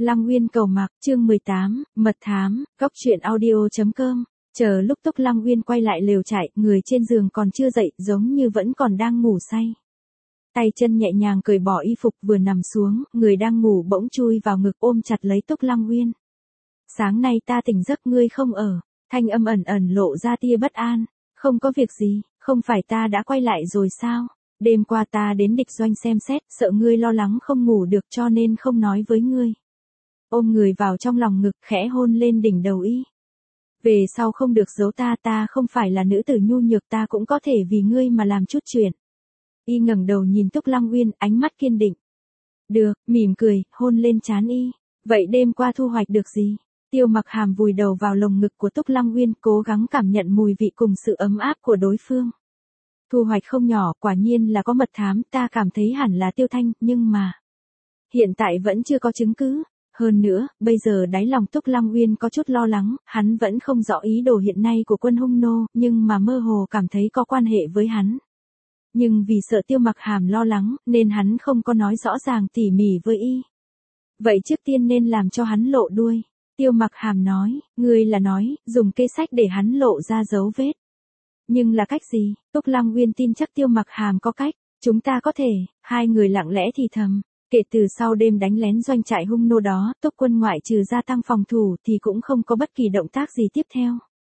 Lăng Uyên cầu mặc, chương 18, mật thám, góc truyện audio.com. Chờ lúc Túc Lăng Uyên quay lại lều trại, người trên giường còn chưa dậy, giống như vẫn còn đang ngủ say. Tay chân nhẹ nhàng cởi bỏ y phục, vừa nằm xuống, người đang ngủ bỗng chui vào ngực ôm chặt lấy Túc Lăng Uyên. Sáng nay ta tỉnh giấc ngươi không ở, thanh âm ẩn ẩn lộ ra tia bất an. Không có việc gì, không phải ta đã quay lại rồi sao? Đêm qua ta đến địch doanh xem xét, sợ ngươi lo lắng không ngủ được cho nên không nói với ngươi. Ôm người vào trong lòng ngực, khẽ hôn lên đỉnh đầu y. Về sau không được giấu ta không phải là nữ tử nhu nhược, ta cũng có thể vì ngươi mà làm chút chuyện. Y ngẩng đầu nhìn Túc Lăng Uyên, ánh mắt kiên định. Được, mỉm cười, hôn lên trán y. Vậy đêm qua thu hoạch được gì? Tiêu Mặc Hàm vùi đầu vào lồng ngực của Túc Lăng Uyên, cố gắng cảm nhận mùi vị cùng sự ấm áp của đối phương. Thu hoạch không nhỏ, quả nhiên là có mật thám, ta cảm thấy hẳn là Tiêu Thanh, nhưng mà hiện tại vẫn chưa có chứng cứ. Hơn nữa, bây giờ đáy lòng Túc Lăng Uyên có chút lo lắng, hắn vẫn không rõ ý đồ hiện nay của quân hung nô, nhưng mà mơ hồ cảm thấy có quan hệ với hắn. Nhưng vì sợ Tiêu Mặc Hàm lo lắng, nên hắn không có nói rõ ràng tỉ mỉ với y. Vậy trước tiên nên làm cho hắn lộ đuôi. Tiêu Mặc Hàm nói, ngươi là nói, dùng kê sách để hắn lộ ra dấu vết. Nhưng là cách gì? Túc Lăng Uyên tin chắc Tiêu Mặc Hàm có cách. Chúng ta có thể, hai người lặng lẽ thì thầm. Kể từ sau đêm đánh lén doanh trại hung nô đó, Túc quân ngoại trừ gia tăng phòng thủ thì cũng không có bất kỳ động tác gì tiếp theo.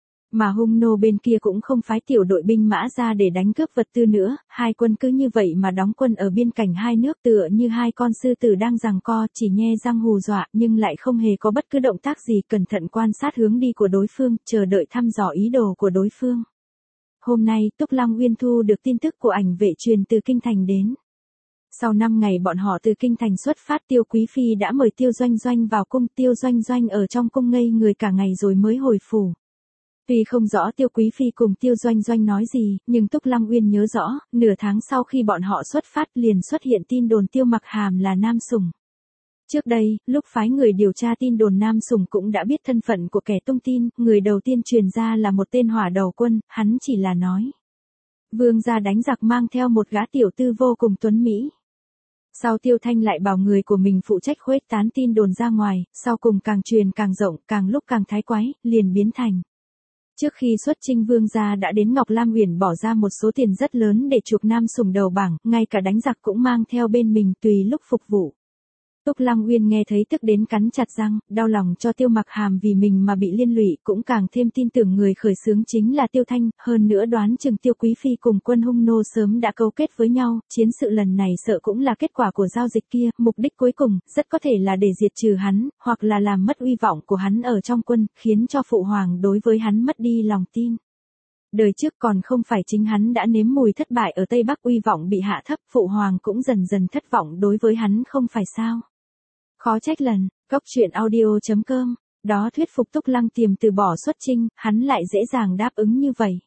Mà hung nô bên kia cũng không phái tiểu đội binh mã ra để đánh cướp vật tư nữa, hai quân cứ như vậy mà đóng quân ở biên cảnh hai nước tựa như hai con sư tử đang giằng co, chỉ nhe răng hù dọa nhưng lại không hề có bất cứ động tác gì, cẩn thận quan sát hướng đi của đối phương, chờ đợi thăm dò ý đồ của đối phương. Hôm nay, Túc Lăng Uyên thu được tin tức của ảnh vệ truyền từ Kinh Thành đến. Sau 5 ngày bọn họ từ Kinh Thành xuất phát, Tiêu Quý Phi đã mời Tiêu Doanh Doanh vào cung. Tiêu Doanh Doanh ở trong cung ngây người cả ngày rồi mới hồi phủ. Tuy không rõ Tiêu Quý Phi cùng Tiêu Doanh Doanh nói gì, nhưng Túc Lăng Uyên nhớ rõ, nửa tháng sau khi bọn họ xuất phát liền xuất hiện tin đồn Tiêu Mặc Hàm là nam sủng. Trước đây, lúc phái người điều tra tin đồn nam sủng cũng đã biết thân phận của kẻ tung tin, người đầu tiên truyền ra là một tên hỏa đầu quân, hắn chỉ là nói. Vương gia đánh giặc mang theo một gã tiểu tư vô cùng tuấn mỹ. Sau Tiêu Thanh lại bảo người của mình phụ trách khuếch tán tin đồn ra ngoài, sau cùng càng truyền càng rộng, càng lúc càng thái quái, liền biến thành. Trước khi xuất chinh vương gia đã đến Ngọc Lam Uyển bỏ ra một số tiền rất lớn để chuộc nam sủng đầu bảng, ngay cả đánh giặc cũng mang theo bên mình tùy lúc phục vụ. Túc Lăng Uyên nghe thấy tức đến cắn chặt răng, đau lòng cho Tiêu Mặc Hàm vì mình mà bị liên lụy, cũng càng thêm tin tưởng người khởi xướng chính là Tiêu Thanh, hơn nữa đoán chừng Tiêu Quý Phi cùng quân hung nô sớm đã cấu kết với nhau, chiến sự lần này sợ cũng là kết quả của giao dịch kia, mục đích cuối cùng, rất có thể là để diệt trừ hắn, hoặc là làm mất uy vọng của hắn ở trong quân, khiến cho phụ hoàng đối với hắn mất đi lòng tin. Đời trước còn không phải chính hắn đã nếm mùi thất bại ở Tây Bắc, uy vọng bị hạ thấp, phụ hoàng cũng dần dần thất vọng đối với hắn không phải sao. Khó trách lần, góc truyện audio.com, đó thuyết phục Túc Lăng Tiềm từ bỏ xuất chinh, hắn lại dễ dàng đáp ứng như vậy.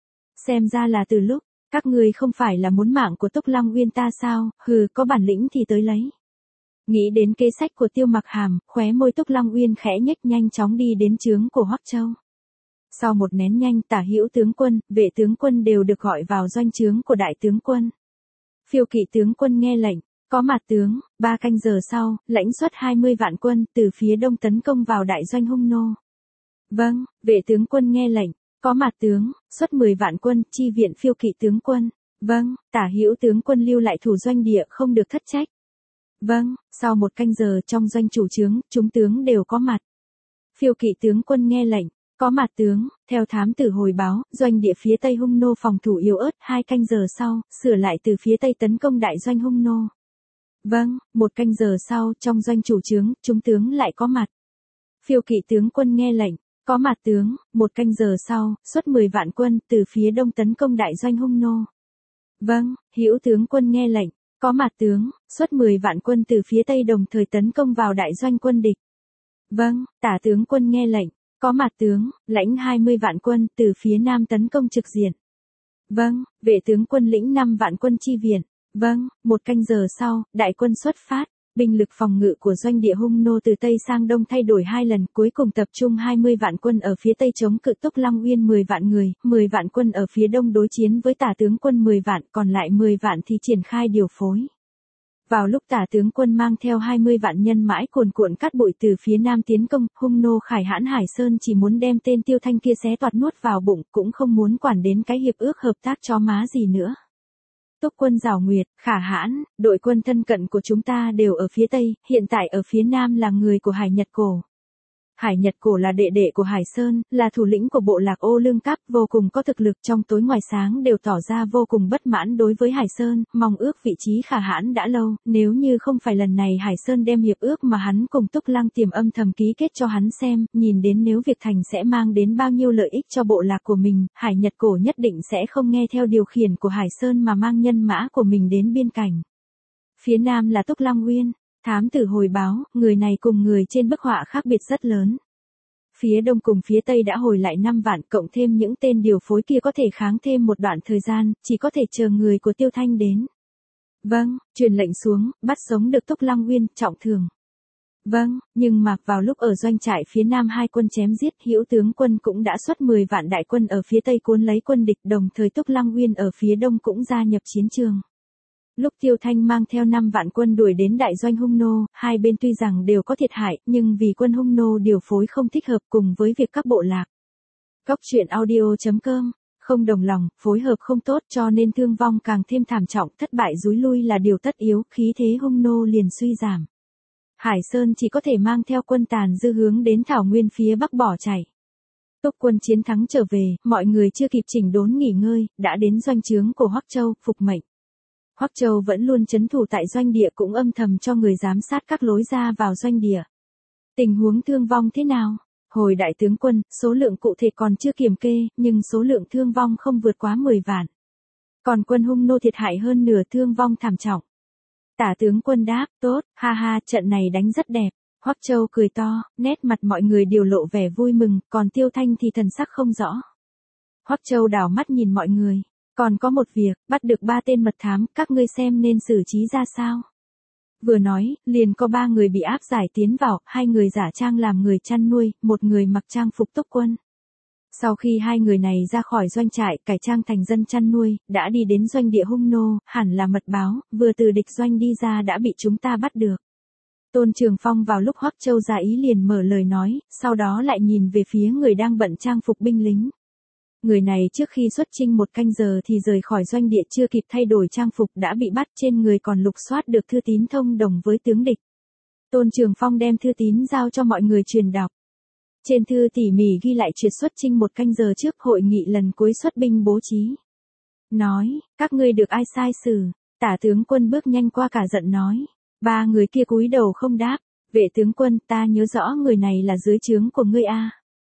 Xem ra là từ lúc, các ngươi không phải là muốn mạng của Túc Lăng Uyên ta sao, hừ, có bản lĩnh thì tới lấy. Nghĩ đến kế sách của Tiêu Mặc Hàm, khóe môi Túc Lăng Uyên khẽ nhếch, nhanh chóng đi đến trướng của Hoắc Châu. Sau một nén nhanh, Tả Hữu tướng quân, Vệ tướng quân đều được gọi vào doanh trướng của đại tướng quân. Phiêu Kỵ tướng quân nghe lệnh. Có mặt tướng, 3 canh giờ sau, lãnh xuất 20 vạn quân, từ phía đông tấn công vào đại doanh hung nô. Vâng, Vệ tướng quân nghe lệnh. Có mặt tướng, xuất 10 vạn quân, chi viện Phiêu Kỵ tướng quân. Vâng, Tả Hữu tướng quân lưu lại thủ doanh địa, không được thất trách. Vâng, sau 1 canh giờ trong doanh chủ trướng, chúng tướng đều có mặt. Phiêu Kỵ tướng quân nghe lệnh. Có mặt tướng, theo thám tử hồi báo, doanh địa phía tây hung nô phòng thủ yếu ớt, 2 canh giờ sau, sửa lại từ phía tây tấn công đại doanh hung nô. Vâng, 1 canh giờ sau, trong doanh chủ trướng, chúng tướng lại có mặt. Phiêu Kỵ tướng quân nghe lệnh. Có mặt tướng, 1 canh giờ sau, xuất 10 vạn quân, từ phía đông tấn công đại doanh hung nô. Vâng, Hữu tướng quân nghe lệnh. Có mặt tướng, xuất 10 vạn quân từ phía tây đồng thời tấn công vào đại doanh quân địch. Vâng, Tả tướng quân nghe lệnh. Có mặt tướng, lãnh 20 vạn quân, từ phía nam tấn công trực diện. Vâng, Vệ tướng quân lĩnh 5 vạn quân chi viện. Vâng, 1 canh giờ sau, đại quân xuất phát, binh lực phòng ngự của doanh địa hung nô từ Tây sang Đông thay đổi 2 lần, cuối cùng tập trung 20 vạn quân ở phía Tây chống cự Túc Lăng Uyên 10 vạn người, 10 vạn quân ở phía Đông đối chiến với Tả tướng quân 10 vạn, còn lại 10 vạn thì triển khai điều phối. Vào lúc Tả tướng quân mang theo 20 vạn nhân mãi cuồn cuộn cát bụi từ phía nam tiến công, hung nô Khải Hãn Hải Sơn chỉ muốn đem tên Tiêu Thanh kia xé toạc nuốt vào bụng, cũng không muốn quản đến cái hiệp ước hợp tác chó má gì nữa. Túc quân Giảo Nguyệt, Khả Hãn, đội quân thân cận của chúng ta đều ở phía tây, hiện tại ở phía nam là người của Hải Nhật Cổ. Hải Nhật Cổ là đệ đệ của Hải Sơn, là thủ lĩnh của bộ lạc Ô Lương Cáp, vô cùng có thực lực, trong tối ngoài sáng đều tỏ ra vô cùng bất mãn đối với Hải Sơn, mong ước vị trí Khả Hãn đã lâu, nếu như không phải lần này Hải Sơn đem hiệp ước mà hắn cùng Túc Lăng Tiềm âm thầm ký kết cho hắn xem, nhìn đến nếu việc thành sẽ mang đến bao nhiêu lợi ích cho bộ lạc của mình, Hải Nhật Cổ nhất định sẽ không nghe theo điều khiển của Hải Sơn mà mang nhân mã của mình đến biên cảnh. Phía nam là Túc Lăng Nguyên. Thám tử hồi báo, người này cùng người trên bức họa khác biệt rất lớn. Phía đông cùng phía tây đã hồi lại 5 vạn, cộng thêm những tên điều phối kia có thể kháng thêm một đoạn thời gian, chỉ có thể chờ người của Tiêu Thanh đến. Vâng, truyền lệnh xuống, bắt sống được Túc Lăng Nguyên, trọng thương. Vâng, nhưng mà vào lúc ở doanh trại phía nam hai quân chém giết, Hữu tướng quân cũng đã xuất 10 vạn đại quân ở phía tây cuốn lấy quân địch, đồng thời Túc Lăng Nguyên ở phía đông cũng gia nhập chiến trường. Lúc Tiêu Thanh mang theo 5 vạn quân đuổi đến đại doanh hung nô, hai bên tuy rằng đều có thiệt hại, nhưng vì quân hung nô điều phối không thích hợp cùng với việc các bộ lạc. Góc truyện audio.com, không đồng lòng, phối hợp không tốt cho nên thương vong càng thêm thảm trọng, thất bại rúi lui là điều tất yếu, khí thế hung nô liền suy giảm. Hải Sơn chỉ có thể mang theo quân tàn dư hướng đến thảo nguyên phía bắc bỏ chạy. Túc quân chiến thắng trở về, mọi người chưa kịp chỉnh đốn nghỉ ngơi, đã đến doanh trướng của Hoắc Châu, phục mệnh. Hoắc Châu vẫn luôn trấn thủ tại doanh địa, cũng âm thầm cho người giám sát các lối ra vào doanh địa. Tình huống thương vong thế nào? Hồi đại tướng quân, số lượng cụ thể còn chưa kiểm kê, nhưng số lượng thương vong không vượt quá 10 vạn. Còn quân hung nô thiệt hại hơn nửa, thương vong thảm trọng. Tả tướng quân đáp, tốt, ha ha, trận này đánh rất đẹp. Hoắc Châu cười to, nét mặt mọi người đều lộ vẻ vui mừng, còn Tiêu Thanh thì thần sắc không rõ. Hoắc Châu đảo mắt nhìn mọi người. Còn có một việc, bắt được 3 tên mật thám, các ngươi xem nên xử trí ra sao? Vừa nói, liền có 3 người bị áp giải tiến vào, 2 người giả trang làm người chăn nuôi, 1 người mặc trang phục túc quân. Sau khi 2 người này ra khỏi doanh trại, cải trang thành dân chăn nuôi, đã đi đến doanh địa hung nô, hẳn là mật báo, vừa từ địch doanh đi ra đã bị chúng ta bắt được. Tôn Trường Phong vào lúc Hoắc Châu ra ý liền mở lời nói, sau đó lại nhìn về phía người đang bận trang phục binh lính. Người này trước khi xuất chinh 1 canh giờ thì rời khỏi doanh địa, chưa kịp thay đổi trang phục đã bị bắt, trên người còn lục soát được thư tín thông đồng với tướng địch. Tôn Trường Phong đem thư tín giao cho mọi người truyền đọc. Trên thư tỉ mỉ ghi lại chuyện xuất chinh 1 canh giờ trước hội nghị lần cuối xuất binh bố trí. Nói, các ngươi được ai sai xử? Tả tướng quân bước nhanh qua cả giận nói. 3 người kia cúi đầu không đáp. Vệ tướng quân, ta nhớ rõ người này là dưới trướng của ngươi a.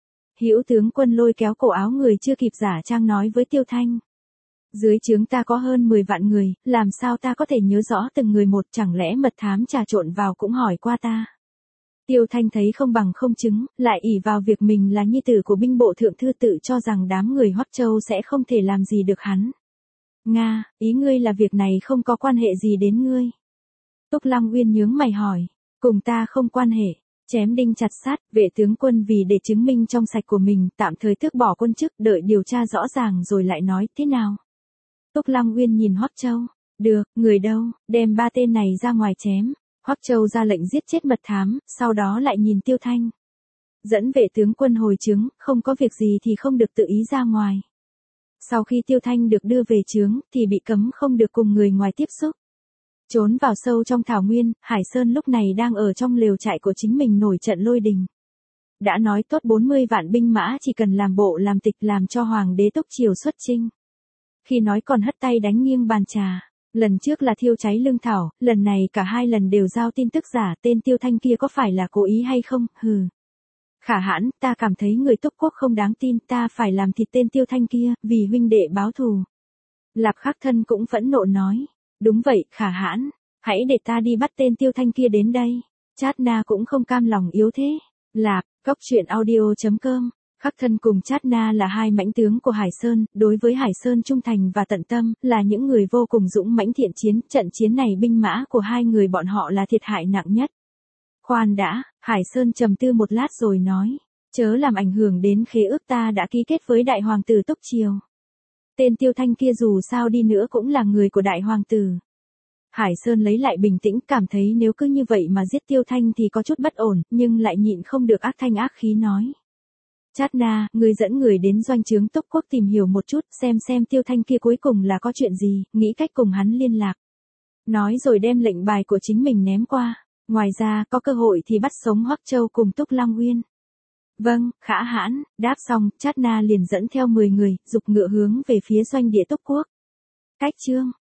Hữu tướng quân lôi kéo cổ áo người chưa kịp giả trang nói với Tiêu Thanh. Dưới trướng ta có hơn 10 vạn người, làm sao ta có thể nhớ rõ từng người một, chẳng lẽ mật thám trà trộn vào cũng hỏi qua ta. Tiêu Thanh thấy không bằng không chứng, lại ỷ vào việc mình là nhi tử của binh bộ thượng thư, tự cho rằng đám người Hoắc Châu sẽ không thể làm gì được hắn. Nga, ý ngươi là việc này không có quan hệ gì đến ngươi. Túc Lăng Uyên nhướng mày hỏi, cùng ta không quan hệ. Chém đinh chặt sát, vệ tướng quân vì để chứng minh trong sạch của mình, tạm thời tước bỏ quân chức, đợi điều tra rõ ràng rồi lại nói, thế nào? Túc Lăng Uyên nhìn Hoắc Châu, được, người đâu, đem 3 tên này ra ngoài chém. Hoắc Châu ra lệnh giết chết mật thám, sau đó lại nhìn Tiêu Thanh. Dẫn vệ tướng quân hồi trướng, không có việc gì thì không được tự ý ra ngoài. Sau khi Tiêu Thanh được đưa về trướng, thì bị cấm không được cùng người ngoài tiếp xúc. Trốn vào sâu trong thảo nguyên, Hải Sơn lúc này đang ở trong lều trại của chính mình nổi trận lôi đình. Đã nói tốt 40 vạn binh mã chỉ cần làm bộ làm tịch làm cho hoàng đế Túc Triều xuất chinh. Khi nói còn hất tay đánh nghiêng bàn trà. Lần trước là thiêu cháy lương thảo, lần này cả 2 lần đều giao tin tức giả, tên Tiêu Thanh kia có phải là cố ý hay không, hừ. Khả Hãn, ta cảm thấy người Túc quốc không đáng tin, ta phải làm thịt tên Tiêu Thanh kia, vì huynh đệ báo thù. Lạp Khắc Thân cũng phẫn nộ nói. Đúng vậy, Khả Hãn, hãy để ta đi bắt tên Tiêu Thanh kia đến đây. Chát Na cũng không cam lòng yếu thế. Lạp, góc truyện audio.com. Khắc Thân cùng Chát Na là 2 mãnh tướng của Hải Sơn, đối với Hải Sơn trung thành và tận tâm, là những người vô cùng dũng mãnh thiện chiến, trận chiến này binh mã của 2 người bọn họ là thiệt hại nặng nhất. Khoan đã, Hải Sơn trầm tư một lát rồi nói, chớ làm ảnh hưởng đến khế ước ta đã ký kết với đại hoàng tử Túc Triều. Tên Tiêu Thanh kia dù sao đi nữa cũng là người của đại hoàng tử. Hải Sơn lấy lại bình tĩnh, cảm thấy nếu cứ như vậy mà giết Tiêu Thanh thì có chút bất ổn, nhưng lại nhịn không được ác thanh ác khí nói. Chát Na, ngươi dẫn người đến doanh trướng Túc Quốc tìm hiểu một chút, xem Tiêu Thanh kia cuối cùng là có chuyện gì, nghĩ cách cùng hắn liên lạc. Nói rồi đem lệnh bài của chính mình ném qua. Ngoài ra, có cơ hội thì bắt sống Hoắc Châu cùng Túc Long Uyên. Vâng, Khả Hãn, đáp xong, Chát Na liền dẫn theo 10 người, dục ngựa hướng về phía doanh địa Túc Quốc. Cách chương